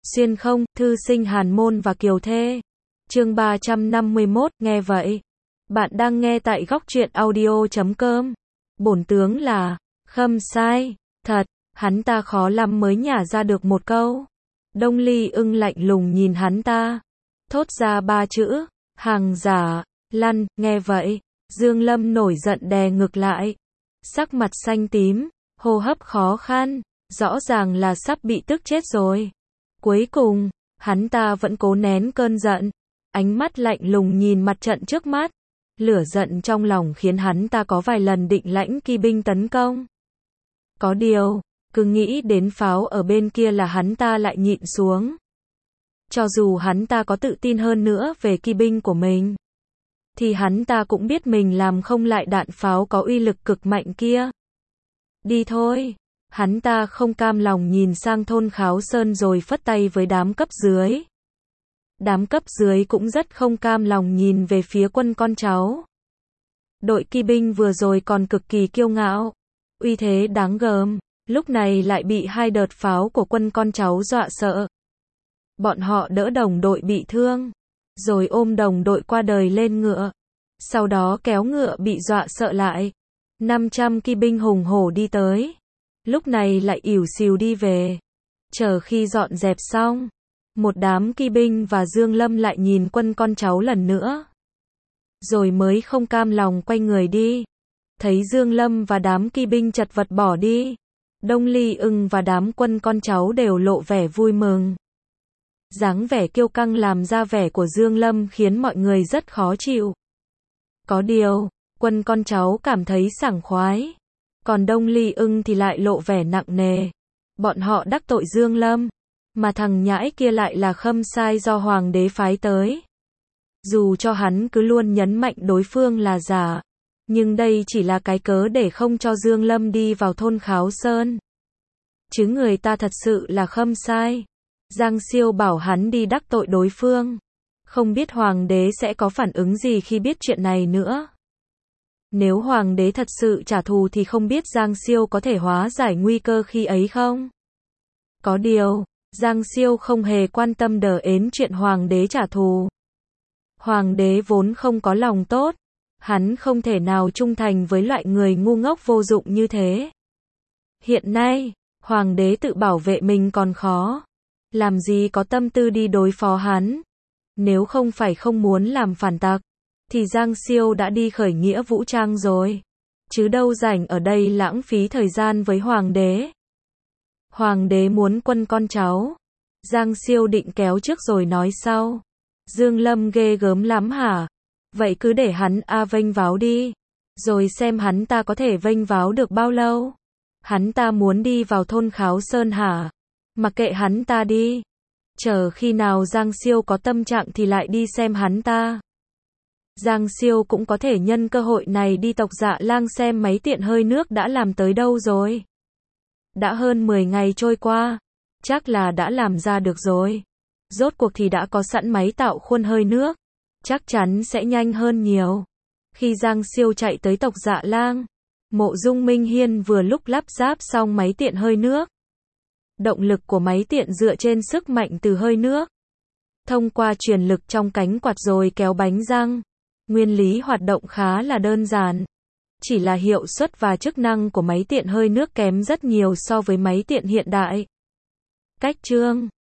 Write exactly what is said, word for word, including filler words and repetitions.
Xuyên không, thư sinh Hàn Môn và Kiều Thê. Chương ba trăm năm mươi mốt, nghe vậy. Bạn đang nghe tại góc truyện audio chấm com. Bổn tướng là, Khâm Sai, thật, hắn ta khó lắm mới nhả ra được một câu. Đông Ly Ưng lạnh lùng nhìn hắn ta, thốt ra ba chữ, hàng giả, lăn, nghe vậy. Dương Lâm nổi giận đè ngực lại, sắc mặt xanh tím, hô hấp khó khăn, rõ ràng là sắp bị tức chết rồi. Cuối cùng, hắn ta vẫn cố nén cơn giận, ánh mắt lạnh lùng nhìn mặt trận trước mắt. Lửa giận trong lòng khiến hắn ta có vài lần định lãnh kỵ binh tấn công. Có điều, cứ nghĩ đến pháo ở bên kia là hắn ta lại nhịn xuống. Cho dù hắn ta có tự tin hơn nữa về kỵ binh của mình, thì hắn ta cũng biết mình làm không lại đạn pháo có uy lực cực mạnh kia. Đi thôi. Hắn ta không cam lòng nhìn sang thôn Kháo Sơn rồi phất tay với đám cấp dưới. Đám cấp dưới cũng rất không cam lòng nhìn về phía quân con cháu. Đội kỵ binh vừa rồi còn cực kỳ kiêu ngạo, uy thế đáng gờm, lúc này lại bị hai đợt pháo của quân con cháu dọa sợ. Bọn họ đỡ đồng đội bị thương, rồi ôm đồng đội qua đời lên ngựa, sau đó kéo ngựa bị dọa sợ lại. năm trăm kỵ binh hùng hổ đi tới, lúc này lại ỉu xìu đi về. Chờ khi dọn dẹp xong, một đám kỵ binh và Dương Lâm lại nhìn quân con cháu lần nữa, rồi mới không cam lòng quay người đi. Thấy Dương Lâm và đám kỵ binh chật vật bỏ đi, Đông Ly Ưng và đám quân con cháu đều lộ vẻ vui mừng. Dáng vẻ kiêu căng làm ra vẻ của Dương Lâm khiến mọi người rất khó chịu. Có điều, quân con cháu cảm thấy sảng khoái, còn Đông Ly Ưng thì lại lộ vẻ nặng nề. Bọn họ đắc tội Dương Lâm, mà thằng nhãi kia lại là Khâm Sai do hoàng đế phái tới. Dù cho hắn cứ luôn nhấn mạnh đối phương là giả, nhưng đây chỉ là cái cớ để không cho Dương Lâm đi vào thôn Kháo Sơn. Chứ người ta thật sự là Khâm Sai. Giang Siêu bảo hắn đi đắc tội đối phương. Không biết hoàng đế sẽ có phản ứng gì khi biết chuyện này nữa. Nếu hoàng đế thật sự trả thù thì không biết Giang Siêu có thể hóa giải nguy cơ khi ấy không? Có điều, Giang Siêu không hề quan tâm đờ ến chuyện hoàng đế trả thù. Hoàng đế vốn không có lòng tốt, hắn không thể nào trung thành với loại người ngu ngốc vô dụng như thế. Hiện nay, hoàng đế tự bảo vệ mình còn khó, làm gì có tâm tư đi đối phó hắn. Nếu không phải không muốn làm phản tặc, thì Giang Siêu đã đi khởi nghĩa vũ trang rồi, chứ đâu rảnh ở đây lãng phí thời gian với hoàng đế. Hoàng đế muốn quân con cháu, Giang Siêu định kéo trước rồi nói sau. Dương Lâm ghê gớm lắm hả? Vậy cứ để hắn a vênh váo đi, rồi xem hắn ta có thể vênh váo được bao lâu. Hắn ta muốn đi vào thôn Kháo Sơn hả? Mặc kệ hắn ta đi, chờ khi nào Giang Siêu có tâm trạng thì lại đi xem hắn ta. Giang Siêu cũng có thể nhân cơ hội này đi Tộc Dạ Lang xem máy tiện hơi nước đã làm tới đâu rồi. Đã hơn mười ngày trôi qua, chắc là đã làm ra được rồi. Rốt cuộc thì đã có sẵn máy tạo khuôn hơi nước, chắc chắn sẽ nhanh hơn nhiều. Khi Giang Siêu chạy tới Tộc Dạ Lang, Mộ Dung Minh Hiên vừa lúc lắp ráp xong máy tiện hơi nước. Động lực của máy tiện dựa trên sức mạnh từ hơi nước, thông qua truyền lực trong cánh quạt rồi kéo bánh răng. Nguyên lý hoạt động khá là đơn giản, chỉ là hiệu suất và chức năng của máy tiện hơi nước kém rất nhiều so với máy tiện hiện đại. Cách chương